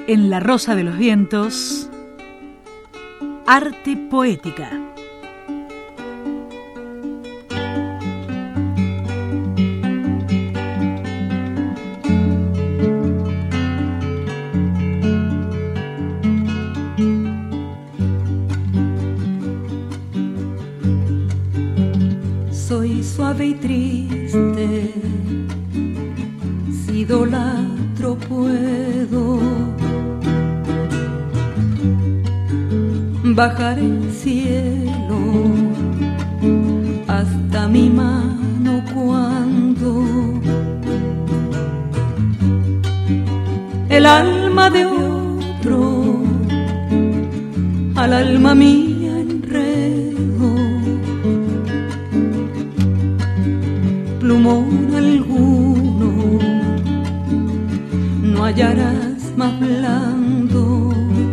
En La Rosa de los Vientos, arte poética. Soy suave y triste, si idolatro puedo bajar el cielo hasta mi mano cuando el alma de otro al alma mía enredo, plumón alguno no hallarás más blando.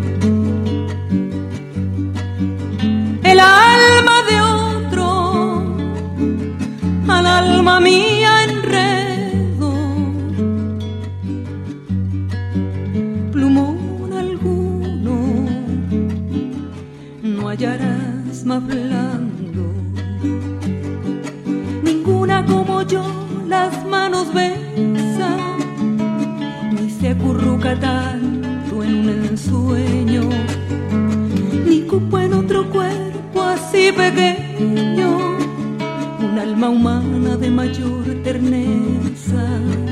El alma de otro al alma mía enredo, plumón alguno no hallarás más blando. Ninguna como yo las manos besa, ni se acurruca tanto en un ensueño, ni cupo en otro cuerpo así pequeño un alma humana de mayor terneza.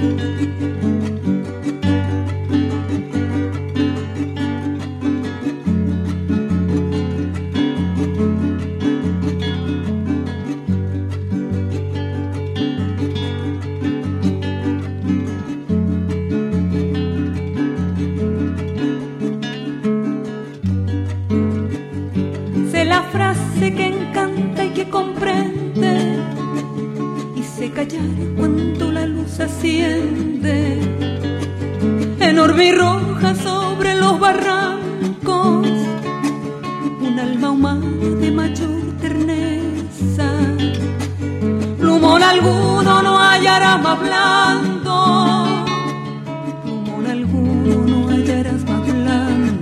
La frase que encanta y que comprende y sé callar cuando la luz asciende enorme y roja sobre los barrancos, un alma humana de mayor terneza, plumón alguno no hallarás más blando, plumón alguno no hallarás más blando.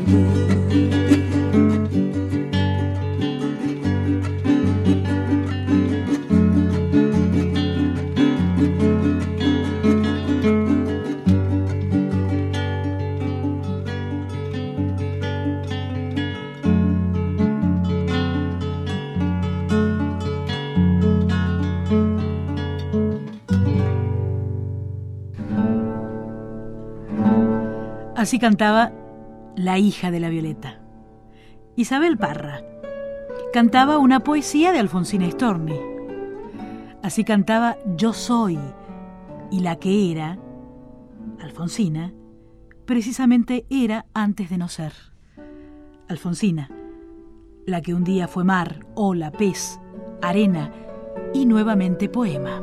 Así cantaba la hija de la Violeta, Isabel Parra. Cantaba una poesía de Alfonsina Storni. Así cantaba Yo soy, y la que era, Alfonsina, precisamente era antes de no ser. Alfonsina, la que un día fue mar, ola, pez, arena y nuevamente poema.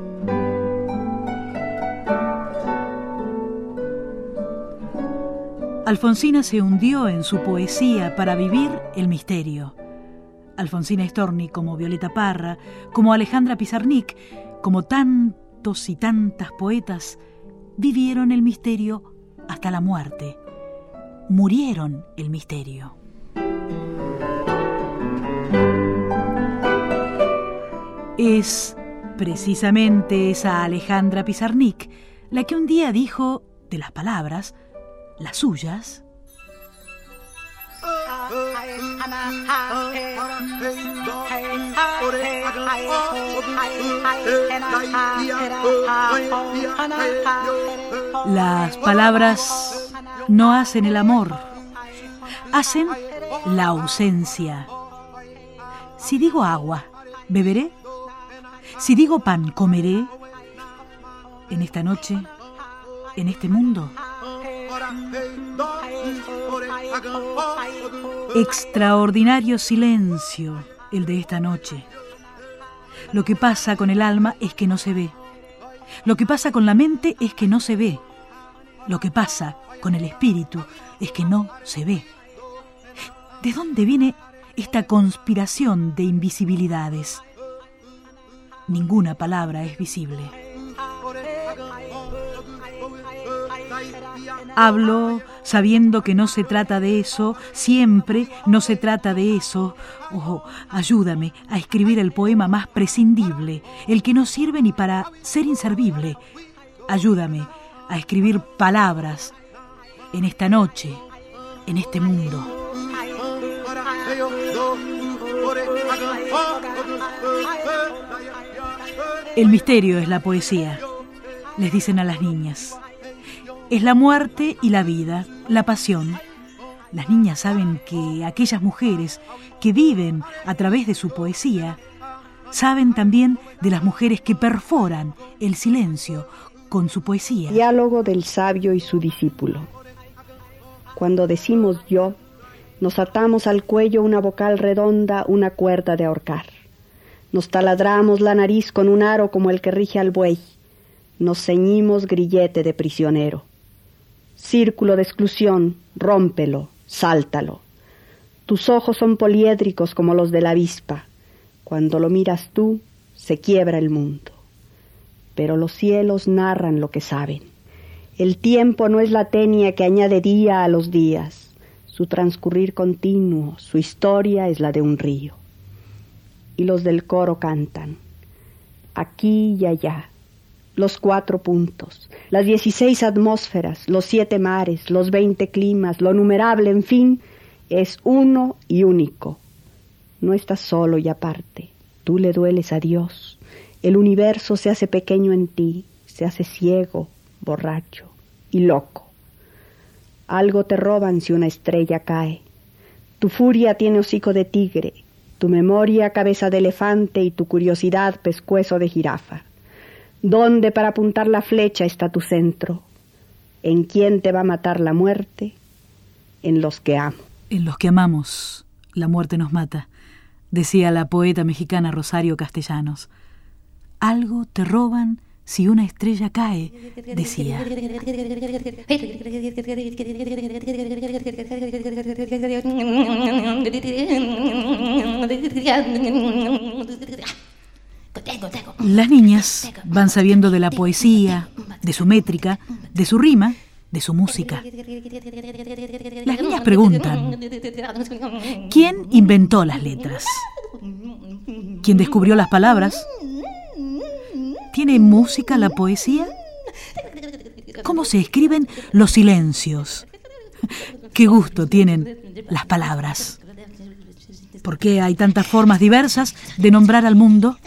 Alfonsina se hundió en su poesía para vivir el misterio. Alfonsina Storni, como Violeta Parra, como Alejandra Pizarnik, como tantos y tantas poetas, vivieron el misterio hasta la muerte. Murieron el misterio. Es precisamente esa Alejandra Pizarnik la que un día dijo de las palabras, las suyas, las palabras no hacen el amor, hacen la ausencia. Si digo agua, beberé. Si digo pan, comeré. En esta noche, en este mundo. Extraordinario silencio el de esta noche. Lo que pasa con el alma es que no se ve. Lo que pasa con la mente es que no se ve. Lo que pasa con el espíritu es que no se ve. ¿De dónde viene esta conspiración de invisibilidades? Ninguna palabra es visible. Hablo sabiendo que no se trata de eso, siempre no se trata de eso. Oh, ayúdame a escribir el poema más prescindible, el que no sirve ni para ser inservible. Ayúdame a escribir palabras en esta noche, en este mundo. El misterio es la poesía, les dicen a las niñas. Es la muerte y la vida, la pasión. Las niñas saben que aquellas mujeres que viven a través de su poesía saben también de las mujeres que perforan el silencio con su poesía. Diálogo del sabio y su discípulo. Cuando decimos yo, nos atamos al cuello una vocal redonda, una cuerda de ahorcar. Nos taladramos la nariz con un aro como el que rige al buey. Nos ceñimos grillete de prisionero. Círculo de exclusión, rómpelo, sáltalo. Tus ojos son poliédricos como los de la avispa. Cuando lo miras tú, se quiebra el mundo. Pero los cielos narran lo que saben. El tiempo no es la tenia que añade día a los días. Su transcurrir continuo, su historia es la de un río. Y los del coro cantan, aquí y allá. Los 4 puntos, las 16 atmósferas, los 7 mares, los 20 climas, lo numerable, en fin, es uno y único. No estás solo y aparte, tú le dueles a Dios. El universo se hace pequeño en ti, se hace ciego, borracho y loco. Algo te roban si una estrella cae. Tu furia tiene hocico de tigre, tu memoria cabeza de elefante y tu curiosidad pescuezo de jirafa. ¿Dónde para apuntar la flecha está tu centro? ¿En quién te va a matar la muerte? En los que amo. En los que amamos, la muerte nos mata, decía la poeta mexicana Rosario Castellanos. Algo te roban si una estrella cae, decía. Las niñas van sabiendo de la poesía, de su métrica, de su rima, de su música. Las niñas preguntan, ¿quién inventó las letras? ¿Quién descubrió las palabras? ¿Tiene música la poesía? ¿Cómo se escriben los silencios? ¿Qué gusto tienen las palabras? ¿Por qué hay tantas formas diversas de nombrar al mundo?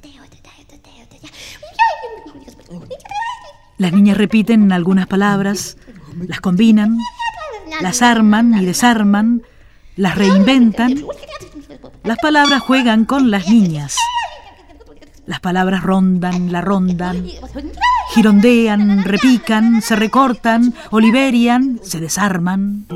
Las niñas repiten algunas palabras, las combinan, las arman y desarman, las reinventan. Las palabras juegan con las niñas. Las palabras rondan, la rondan, girondean, repican, se recortan, oliverian, se desarman.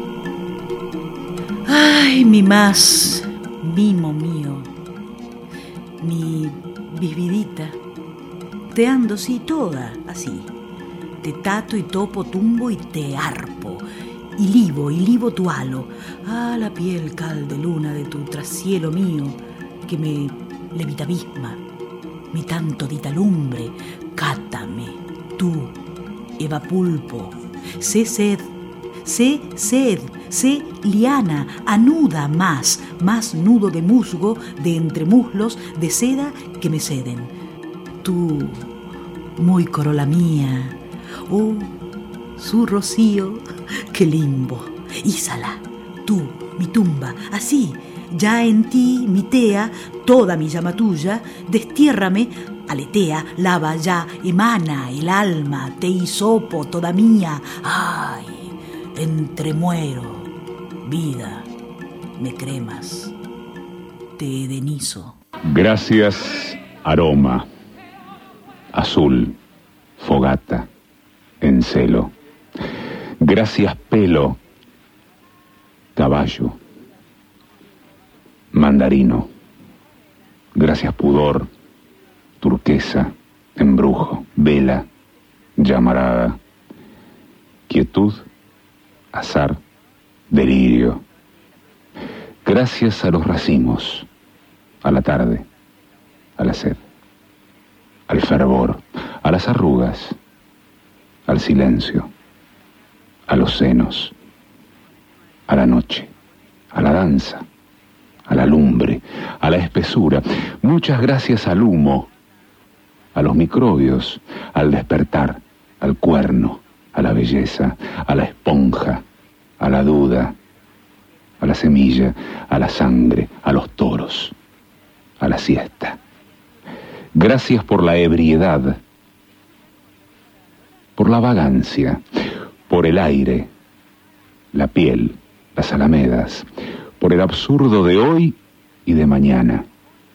Ay, mi más mimo mío, mi vividita. Te ando, sí, toda, así. Te tato y topo, tumbo y te arpo. Y libo tu halo. Ah, la piel cal de luna de tu trascielo mío, que me levitabisma. Mi tanto dita lumbre, cátame, tú, Eva Pulpo. Sé sed, sé liana, anuda más nudo de musgo, de entremuslos, de seda que me ceden. Tú, muy corola mía, oh, su rocío, qué limbo, ízala, tú, mi tumba, así, ya en ti, mi tea, toda mi llama tuya, destiérrame, aletea, lava ya, emana el alma, te hisopo toda mía, ay, entremuero, vida, me cremas, te edenizo. Gracias, aroma. Azul, fogata, encelo. Gracias, pelo, caballo, mandarino. Gracias, pudor, turquesa, embrujo, vela, llamarada, quietud, azar, delirio. Gracias a los racimos, a la tarde, a la sed. al fervor, a las arrugas, al silencio, a los senos, a la noche, a la danza, a la lumbre, a la espesura. Muchas gracias al humo, a los microbios, al despertar, al cuerno, a la belleza, a la esponja, a la duda, a la semilla, a la sangre, a los toros, a la siesta. Gracias por la ebriedad, por la vagancia, por el aire, la piel, las alamedas, por el absurdo de hoy y de mañana.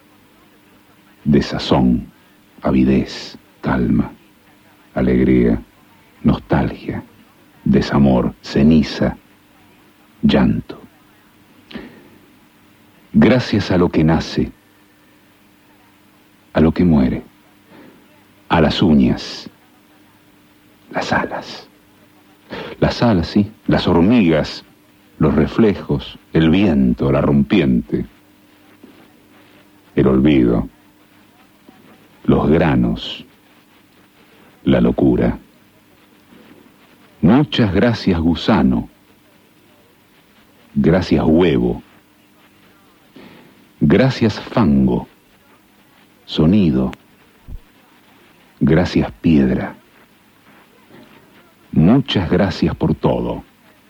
Desazón, avidez, calma, alegría, nostalgia, desamor, ceniza, llanto. Gracias a lo que nace, a lo que muere, a las uñas, las alas, sí, las hormigas, los reflejos, el viento, la rompiente, el olvido, los granos, la locura. Muchas gracias, gusano. Gracias, huevo. Gracias, fango. Sonido. Gracias, piedra. Muchas gracias por todo.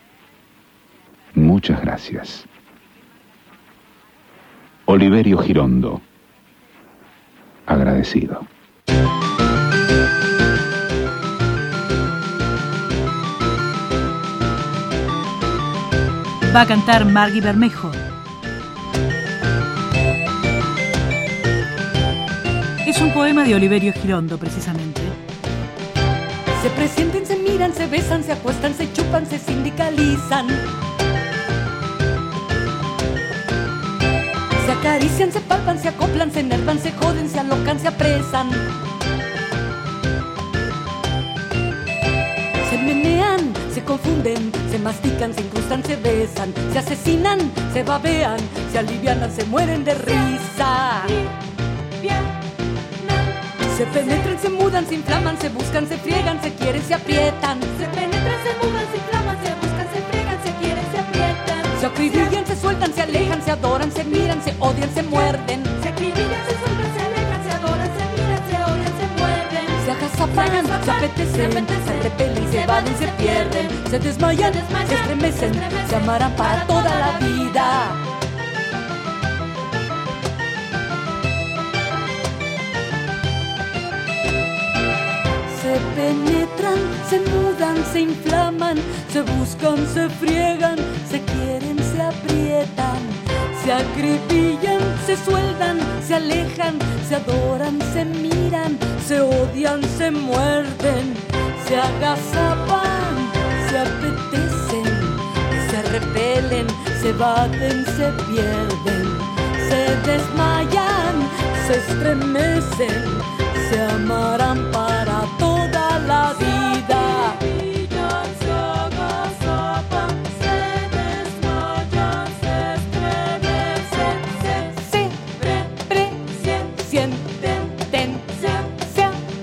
Muchas gracias. Oliverio Girondo. Agradecido. Va a cantar Margui Bermejo. Es un poema de Oliverio Girondo, precisamente. Se presienten, se miran, se besan, se acuestan, se chupan, se sindicalizan. Se acarician, se palpan, se acoplan, se enervan, se joden, se alocan, se apresan. Se menean, se confunden, se mastican, se incrustan, se besan, se asesinan, se babean, se alivianan, se mueren de risa. Se penetran, se mudan, se inflaman, se buscan, se friegan, se quieren, se aprietan. Se penetran, se mudan, se inflaman, se buscan, se friegan, se quieren, se aprietan. Se acribillan, se sueltan, se alejan, se adoran, se miran, se odian, se muerden. Se acribillan, se sueltan, se alejan, se adoran, se miran, se odian, se muerden. Se agazapan, se apetecen, se repelen, se evaden, se pierden. Se desmayan, se estremecen, se amarán para toda la vida. Se penetran, se mudan, se inflaman, se buscan, se friegan, se quieren, se aprietan, se acribillan, se sueldan, se alejan, se adoran, se miran, se odian, se muerden, se agazapan, se apetecen, se repelen, se baten, se pierden, se desmayan, se estremecen, se amarán para toda la vida. Se agazapan, se desmayan, se estremecen, se sienten, se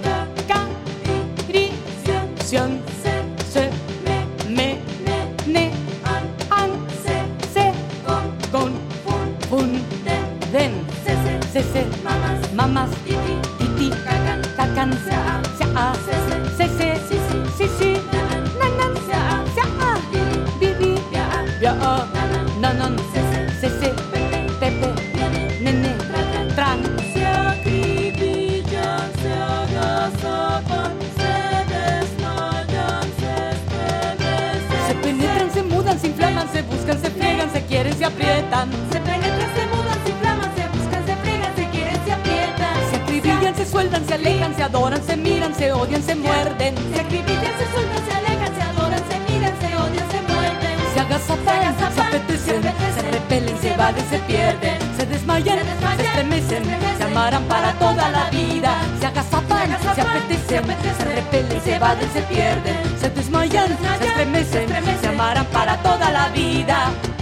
acarician, se menean, se confunden, se mamás, titi, cacan, se si, nanan, se bibi, nanan, se pepe, nene, tran. Se acribillan, se agazapan, se desmayan, se estremecen. Se penetran, se mudan, se inflaman, se buscan, se friegan, se quieren, se aprietan. Se penetran, se mudan, se inflaman, se buscan, se friegan, se quieren, se aprietan. Se acribillan, se sueldan, se alejan, se adoran, se miran, se odian, se muerden. Se acribillan, se sueldan, se alejan, se adoran, se miran, se odian, se muerden. Se agazapan, se apetecen, se repelen, se evaden, se pierden. Se desmayan, se estremecen, se amarán para toda la vida. Se agazapan, se apetecen, se repelen, se evaden, se pierden. Se desmayan, se estremecen, se amarán para toda la vida.